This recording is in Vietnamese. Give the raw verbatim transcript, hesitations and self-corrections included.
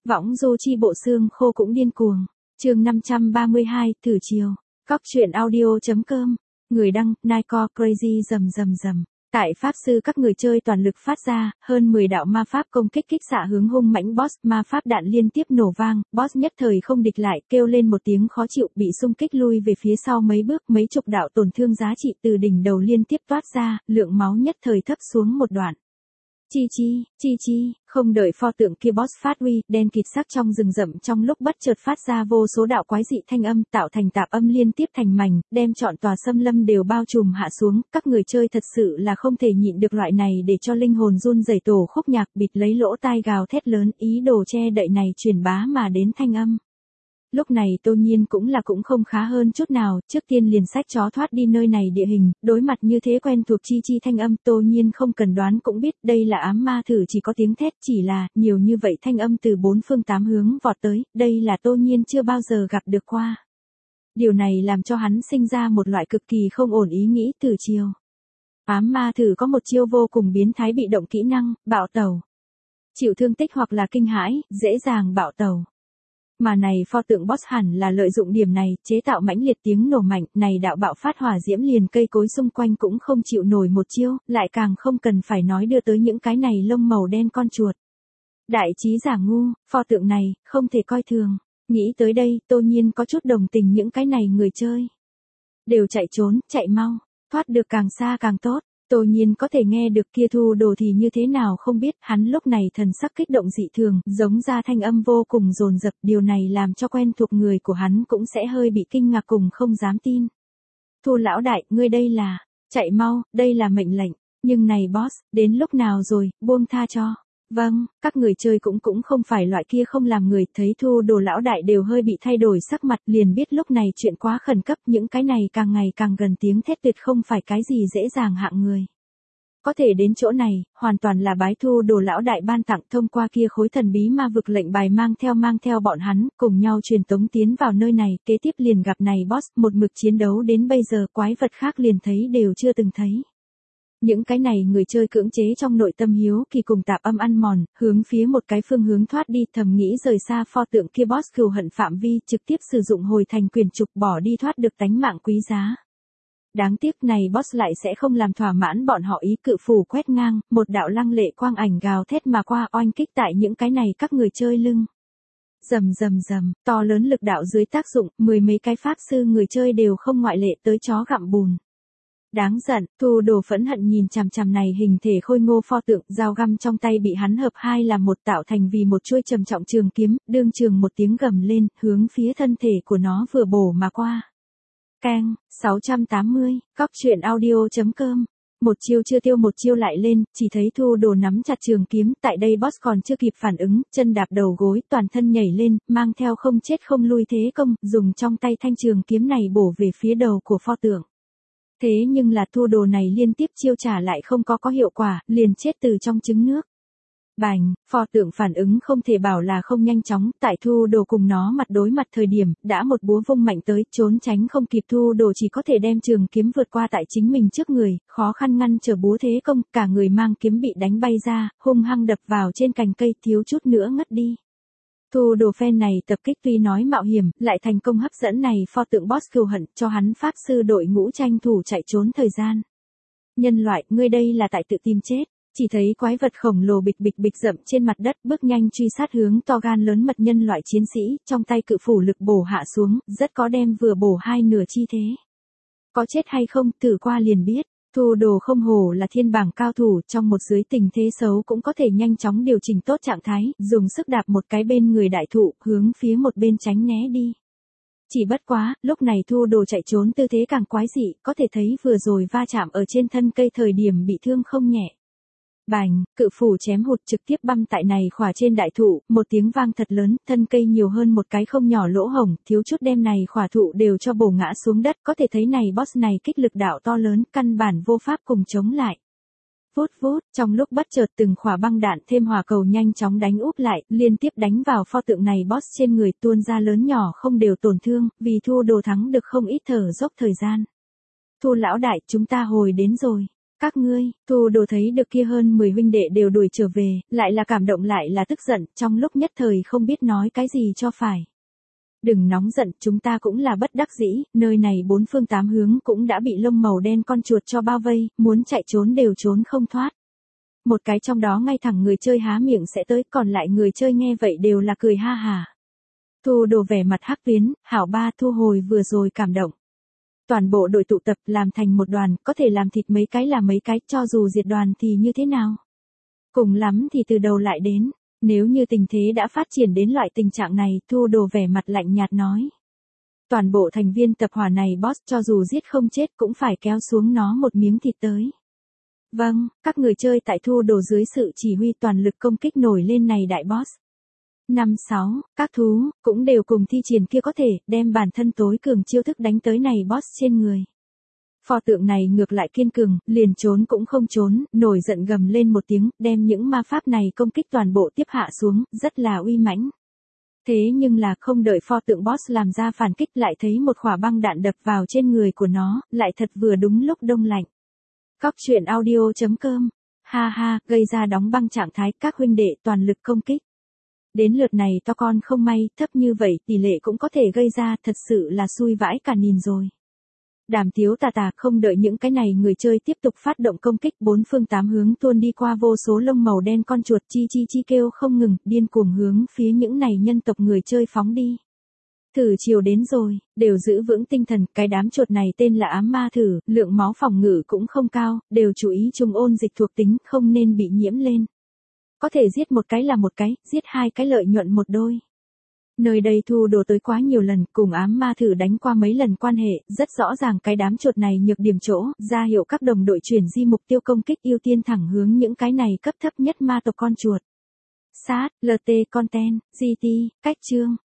Võng du chi bộ xương khô cũng điên cuồng. Chương năm trăm ba mươi hai, thử chiều. Cóc truyện audio.com. Người đăng, Nightcore Crazy rầm rầm rầm. Tại pháp sư các người chơi toàn lực phát ra, hơn mười đạo ma pháp công kích kích xạ hướng hung mãnh boss, ma pháp đạn liên tiếp nổ vang, boss nhất thời không địch lại, kêu lên một tiếng khó chịu, bị xung kích lui về phía sau mấy bước, mấy chục đạo tổn thương giá trị từ đỉnh đầu liên tiếp toát ra, lượng máu nhất thời thấp xuống một đoạn. Chi chi, chi chi, không đợi pho tượng kia boss phát huy, đen kịt sắc trong rừng rậm trong lúc bất chợt phát ra vô số đạo quái dị thanh âm, tạo thành tạp âm liên tiếp thành mảnh, đem trọn tòa xâm lâm đều bao trùm hạ xuống, các người chơi thật sự là không thể nhịn được loại này để cho linh hồn run rẩy tổ khúc nhạc, bịt lấy lỗ tai gào thét lớn, ý đồ che đậy này truyền bá mà đến thanh âm. Lúc này Tô Nhiên cũng là cũng không khá hơn chút nào, trước tiên liền xách chó thoát đi nơi này địa hình, đối mặt như thế quen thuộc chi chi thanh âm, Tô Nhiên không cần đoán cũng biết đây là ám ma thử, chỉ có tiếng thét, chỉ là, nhiều như vậy thanh âm từ bốn phương tám hướng vọt tới, đây là Tô Nhiên chưa bao giờ gặp được qua. Điều này làm cho hắn sinh ra một loại cực kỳ không ổn ý nghĩ từ chiều. Ám ma thử có một chiêu vô cùng biến thái bị động kỹ năng, bạo tẩu. Chịu thương tích hoặc là kinh hãi, dễ dàng bạo tẩu. Mà này pho tượng boss hẳn là lợi dụng điểm này, chế tạo mãnh liệt tiếng nổ mạnh, này đạo bạo phát hỏa diễm liền cây cối xung quanh cũng không chịu nổi một chiêu, lại càng không cần phải nói đưa tới những cái này lông màu đen con chuột. Đại trí giả ngu, pho tượng này, không thể coi thường. Nghĩ tới đây, Tô Nhiên có chút đồng tình những cái này người chơi. Đều chạy trốn, chạy mau, thoát được càng xa càng tốt. Tô Nhiên có thể nghe được kia thu đồ thì như thế nào không biết, hắn lúc này thần sắc kích động dị thường, giống ra thanh âm vô cùng dồn dập, điều này làm cho quen thuộc người của hắn cũng sẽ hơi bị kinh ngạc cùng không dám tin. Thu lão đại, ngươi đây là, chạy mau, đây là mệnh lệnh, nhưng này boss, đến lúc nào rồi, buông tha cho. Vâng, các người chơi cũng cũng không phải loại kia không làm người, thấy thu đồ lão đại đều hơi bị thay đổi sắc mặt, liền biết lúc này chuyện quá khẩn cấp, những cái này càng ngày càng gần tiếng thét tuyệt không phải cái gì dễ dàng hạng người. Có thể đến chỗ này, hoàn toàn là bái thu đồ lão đại ban tặng, thông qua kia khối thần bí ma vực lệnh bài mang theo mang theo bọn hắn, cùng nhau truyền tống tiến vào nơi này, kế tiếp liền gặp này boss, một mực chiến đấu đến bây giờ quái vật khác liền thấy đều chưa từng thấy. Những cái này người chơi cưỡng chế trong nội tâm hiếu kỳ cùng tạp âm ăn mòn, hướng phía một cái phương hướng thoát đi, thầm nghĩ rời xa pho tượng kia boss cừu hận phạm vi, trực tiếp sử dụng hồi thành quyền trục bỏ đi thoát được tánh mạng quý giá. Đáng tiếc này boss lại sẽ không làm thỏa mãn bọn họ ý, cự phủ quét ngang, một đạo lăng lệ quang ảnh gào thét mà qua, oanh kích tại những cái này các người chơi lưng. Rầm rầm rầm, to lớn lực đạo dưới tác dụng, mười mấy cái pháp sư người chơi đều không ngoại lệ tới chó gặm bùn. Đáng giận, thu đồ phẫn hận nhìn chằm chằm này hình thể khôi ngô pho tượng, dao găm trong tay bị hắn hợp hai làm một tạo thành vì một chuôi trầm trọng trường kiếm, đương trường một tiếng gầm lên, hướng phía thân thể của nó vừa bổ mà qua. Keng, sáu trăm tám mươi, cóc truyện audio.com. Một chiêu chưa tiêu một chiêu lại lên, chỉ thấy thu đồ nắm chặt trường kiếm, tại đây boss còn chưa kịp phản ứng, chân đạp đầu gối, toàn thân nhảy lên, mang theo không chết không lui thế công, dùng trong tay thanh trường kiếm này bổ về phía đầu của pho tượng. Thế nhưng là thu đồ này liên tiếp chiêu trả lại không có có hiệu quả, liền chết từ trong trứng nước. Bành, pho tượng phản ứng không thể bảo là không nhanh chóng, tại thu đồ cùng nó mặt đối mặt thời điểm, đã một búa vung mạnh tới, trốn tránh không kịp, thu đồ chỉ có thể đem trường kiếm vượt qua tại chính mình trước người, khó khăn ngăn trở búa thế công, cả người mang kiếm bị đánh bay ra, hung hăng đập vào trên cành cây, thiếu chút nữa ngất đi. Thu đồ phen này tập kích tuy nói mạo hiểm, lại thành công hấp dẫn này pho tượng boss cừu hận, cho hắn pháp sư đội ngũ tranh thủ chạy trốn thời gian. Nhân loại, ngươi đây là tại tự tìm chết. Chỉ thấy quái vật khổng lồ bịch bịch bịch rậm trên mặt đất, bước nhanh truy sát hướng to gan lớn mật nhân loại chiến sĩ, trong tay cự phủ lực bổ hạ xuống, rất có đem vừa bổ hai nửa chi thế. Có chết hay không, thử qua liền biết. Thu đồ không hổ là thiên bảng cao thủ, trong một dưới tình thế xấu cũng có thể nhanh chóng điều chỉnh tốt trạng thái, dùng sức đạp một cái bên người đại thụ, hướng phía một bên tránh né đi. Chỉ bất quá, lúc này thu đồ chạy trốn tư thế càng quái dị, có thể thấy vừa rồi va chạm ở trên thân cây thời điểm bị thương không nhẹ. Bành, cự phủ chém hụt trực tiếp băm tại này khỏa trên đại thụ, một tiếng vang thật lớn, thân cây nhiều hơn một cái không nhỏ lỗ hổng, thiếu chút đem này khỏa thụ đều cho bổ ngã xuống đất, có thể thấy này boss này kích lực đạo to lớn, căn bản vô pháp cùng chống lại. Vút vút, trong lúc bất chợt từng khỏa băng đạn thêm hỏa cầu nhanh chóng đánh úp lại, liên tiếp đánh vào pho tượng này boss trên người, tuôn ra lớn nhỏ không đều tổn thương, vì thu đồ thắng được không ít thở dốc thời gian. Thu lão đại, chúng ta hồi đến rồi. Các ngươi, Thu Đồ thấy được kia hơn mười huynh đệ đều đuổi trở về, lại là cảm động lại là tức giận, trong lúc nhất thời không biết nói cái gì cho phải. Đừng nóng giận, chúng ta cũng là bất đắc dĩ, nơi này bốn phương tám hướng cũng đã bị lông màu đen con chuột cho bao vây, muốn chạy trốn đều trốn không thoát. Một cái trong đó ngay thẳng người chơi há miệng sẽ tới, còn lại người chơi nghe vậy đều là cười ha hả. Thu Đồ vẻ mặt hắc tuyến, hảo ba thu hồi vừa rồi cảm động. Toàn bộ đội tụ tập làm thành một đoàn, có thể làm thịt mấy cái là mấy cái, cho dù diệt đoàn thì như thế nào. Cùng lắm thì từ đầu lại đến, nếu như tình thế đã phát triển đến loại tình trạng này, Thu Đồ vẻ mặt lạnh nhạt nói. Toàn bộ thành viên tập hỏa này boss cho dù giết không chết cũng phải kéo xuống nó một miếng thịt tới. Vâng, các người chơi tại Thu Đồ dưới sự chỉ huy toàn lực công kích nổi lên này đại boss. Năm sáu, các thú, cũng đều cùng thi triển kia có thể, đem bản thân tối cường chiêu thức đánh tới này boss trên người. Pho tượng này ngược lại kiên cường, liền trốn cũng không trốn, nổi giận gầm lên một tiếng, đem những ma pháp này công kích toàn bộ tiếp hạ xuống, rất là uy mãnh. Thế nhưng là không đợi pho tượng boss làm ra phản kích lại thấy một quả băng đạn đập vào trên người của nó, lại thật vừa đúng lúc đông lạnh. Cóc truyện audio chấm com, ha ha, gây ra đóng băng trạng thái, các huynh đệ toàn lực công kích. Đến lượt này to con không may, thấp như vậy tỷ lệ cũng có thể gây ra, thật sự là xui vãi cả nhìn rồi. Đàm Tiếu tà tà không đợi những cái này người chơi tiếp tục phát động công kích bốn phương tám hướng tuôn đi qua vô số lông màu đen con chuột chi chi chi kêu không ngừng, điên cuồng hướng phía những này nhân tộc người chơi phóng đi. Thử chiều đến rồi, đều giữ vững tinh thần, cái đám chuột này tên là ám ma thử, lượng máu phòng ngự cũng không cao, đều chú ý trùng ôn dịch thuộc tính, không nên bị nhiễm lên. Có thể giết một cái là một cái, giết hai cái lợi nhuận một đôi. Nơi đây Thu Đồ tới quá nhiều lần, cùng ám ma thử đánh qua mấy lần quan hệ, rất rõ ràng cái đám chuột này nhược điểm chỗ, ra hiệu các đồng đội chuyển di mục tiêu công kích ưu tiên thẳng hướng những cái này cấp thấp nhất ma tộc con chuột. Sát, lờ tê content, giê tê, cách chương.